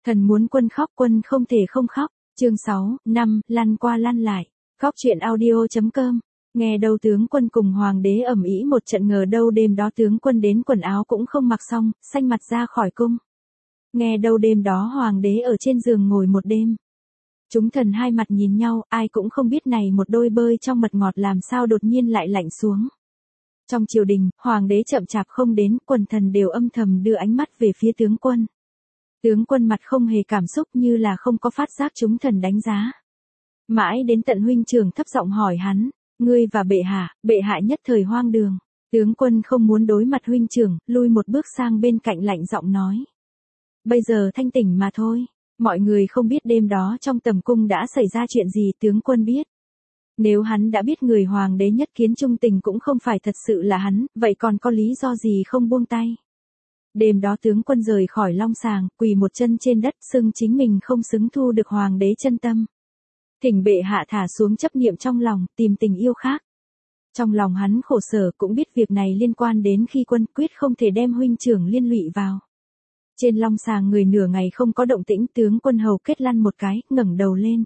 Thần muốn quân khóc, quân không thể không khóc. Chương 6, 5, lăn qua lăn lại. Khóc chuyện audio.com. Nghe đâu tướng quân cùng hoàng đế ầm ĩ một trận, ngờ đâu đêm đó tướng quân đến quần áo cũng không mặc xong, xanh mặt ra khỏi cung. Nghe đâu đêm đó hoàng đế ở trên giường ngồi một đêm. Chúng thần hai mặt nhìn nhau, ai cũng không biết này một đôi bơi trong mật ngọt làm sao đột nhiên lại lạnh xuống. Trong triều đình, hoàng đế chậm chạp không đến, quần thần đều âm thầm đưa ánh mắt về phía tướng quân. Tướng quân mặt không hề cảm xúc, như là không có phát giác chúng thần đánh giá. Mãi đến tận huynh trưởng thấp giọng hỏi hắn, ngươi và bệ hạ nhất thời hoang đường. Tướng quân không muốn đối mặt huynh trưởng, lui một bước sang bên cạnh lạnh giọng nói. Bây giờ thanh tỉnh mà thôi, mọi người không biết đêm đó trong tầm cung đã xảy ra chuyện gì, tướng quân biết. Nếu hắn đã biết người hoàng đế nhất kiến trung tình cũng không phải thật sự là hắn, vậy còn có lý do gì không buông tay. Đêm đó tướng quân rời khỏi long sàng, quỳ một chân trên đất, xưng chính mình không xứng thu được hoàng đế chân tâm. Thỉnh bệ hạ thả xuống chấp niệm trong lòng, tìm tình yêu khác. Trong lòng hắn khổ sở, cũng biết việc này liên quan đến khi quân, quyết không thể đem huynh trưởng liên lụy vào. Trên long sàng người nửa ngày không có động tĩnh, tướng quân hầu kết lăn một cái, ngẩng đầu lên.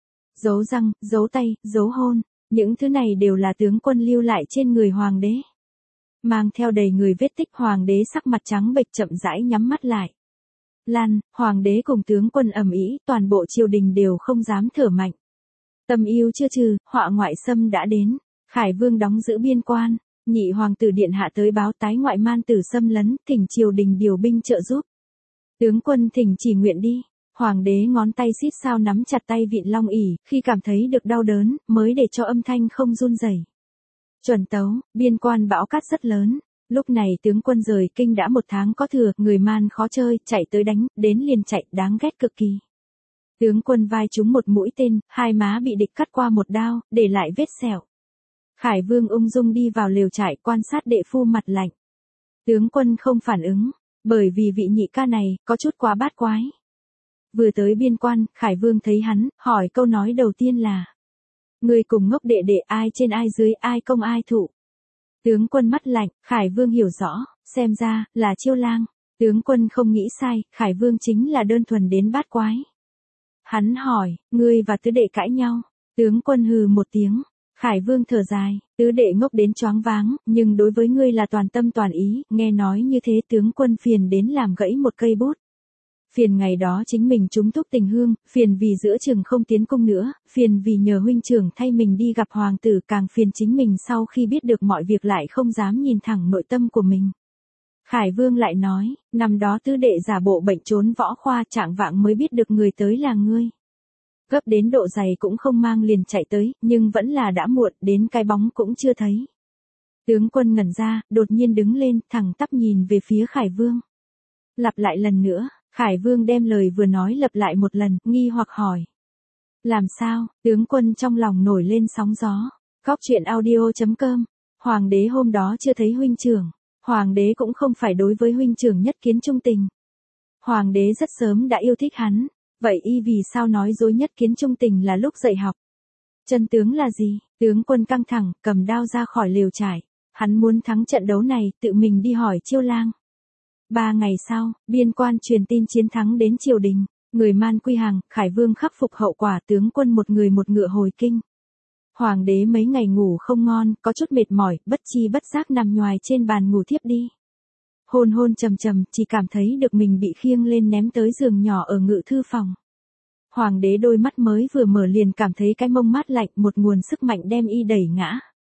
Dấu răng, dấu tay, dấu hôn, những thứ này đều là tướng quân lưu lại trên người hoàng đế. Mang theo đầy người vết tích, hoàng đế sắc mặt trắng bệch chậm rãi nhắm mắt lại. Lăn, hoàng đế cùng tướng quân ầm ĩ, toàn bộ triều đình đều không dám thở mạnh. Tâm yêu chưa trừ, họa ngoại xâm đã đến. Khải Vương đóng giữ biên quan, nhị hoàng tử điện hạ tới báo tái ngoại man tử xâm lấn, thỉnh triều đình điều binh trợ giúp. Tướng quân thỉnh chỉ nguyện đi. Hoàng đế ngón tay xít sao nắm chặt tay vịn long ỷ, khi cảm thấy được đau đớn, mới để cho âm thanh không run rẩy. Chuẩn tấu, biên quan bão cát rất lớn. Lúc này tướng quân rời kinh đã 1 tháng có thừa, người man khó chơi, chạy tới đánh, đến liền chạy, đáng ghét cực kỳ. Tướng quân vai trúng một mũi tên, hai má bị địch cắt qua một đao, để lại vết sẹo. Khải Vương ung dung đi vào lều trại, quan sát đệ phu mặt lạnh. Tướng quân không phản ứng, bởi vì vị nhị ca này, có chút quá bát quái. Vừa tới biên quan, Khải Vương thấy hắn, hỏi câu nói đầu tiên là. Người cùng ngốc đệ đệ, ai trên ai dưới, ai công ai thụ. Tướng quân mắt lạnh, Khải Vương hiểu rõ, xem ra, là Chiêu Lang. Tướng quân không nghĩ sai, Khải Vương chính là đơn thuần đến bát quái. Hắn hỏi, ngươi và tứ đệ cãi nhau. Tướng quân hừ một tiếng. Khải Vương thở dài, tứ đệ ngốc đến choáng váng, nhưng đối với ngươi là toàn tâm toàn ý, nghe nói như thế tướng quân phiền đến làm gãy một cây bút. Phiền ngày đó chính mình trúng túc tình hương, phiền vì giữa chừng không tiến cung nữa, phiền vì nhờ huynh trưởng thay mình đi gặp hoàng tử, càng phiền chính mình sau khi biết được mọi việc lại không dám nhìn thẳng nội tâm của mình. Khải Vương lại nói, năm đó tứ đệ giả bộ bệnh trốn võ khoa, trạng vạng mới biết được người tới là ngươi. Gấp đến độ giày cũng không mang liền chạy tới, nhưng vẫn là đã muộn, đến cái bóng cũng chưa thấy. Tướng quân ngẩn ra, đột nhiên đứng lên, thẳng tắp nhìn về phía Khải Vương. Lặp lại lần nữa, Khải Vương đem lời vừa nói lặp lại một lần, nghi hoặc hỏi. Làm sao? Tướng quân trong lòng nổi lên sóng gió. Khóc chuyện audio.com. Hoàng đế hôm đó chưa thấy huynh trưởng. Hoàng đế cũng không phải đối với huynh trưởng nhất kiến trung tình. Hoàng đế rất sớm đã yêu thích hắn. Vậy y vì sao nói dối nhất kiến trung tình là lúc dạy học? Chân tướng là gì? Tướng quân căng thẳng, cầm đao ra khỏi lều trại. Hắn muốn thắng trận đấu này, tự mình đi hỏi Chiêu Lang. 3 ngày sau, biên quan truyền tin chiến thắng đến triều đình. Người man quy hàng, Khải Vương khắc phục hậu quả, tướng quân một người một ngựa hồi kinh. Hoàng đế mấy ngày ngủ không ngon, có chút mệt mỏi, bất chi bất giác nằm nhoài trên bàn ngủ thiếp đi. Hôn hôn trầm trầm, chỉ cảm thấy được mình bị khiêng lên ném tới giường nhỏ ở ngự thư phòng. Hoàng đế đôi mắt mới vừa mở liền cảm thấy cái mông mát lạnh, một nguồn sức mạnh đem y đẩy ngã.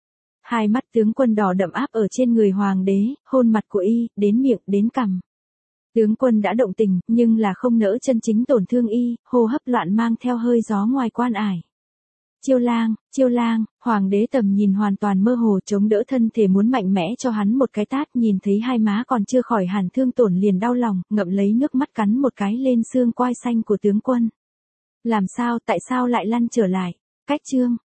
Hai mắt tướng quân đỏ đậm áp ở trên người hoàng đế, hôn mặt của y, đến miệng, đến cằm. Tướng quân đã động tình, nhưng là không nỡ chân chính tổn thương y, hô hấp loạn mang theo hơi gió ngoài quan ải. Chiêu Lang, hoàng đế tầm nhìn hoàn toàn mơ hồ, chống đỡ thân thể muốn mạnh mẽ cho hắn một cái tát, nhìn thấy hai má còn chưa khỏi hẳn thương tổn liền đau lòng, ngậm lấy nước mắt cắn một cái lên xương quai xanh của tướng quân. Làm sao, tại sao lại lăn trở lại? Cách chương.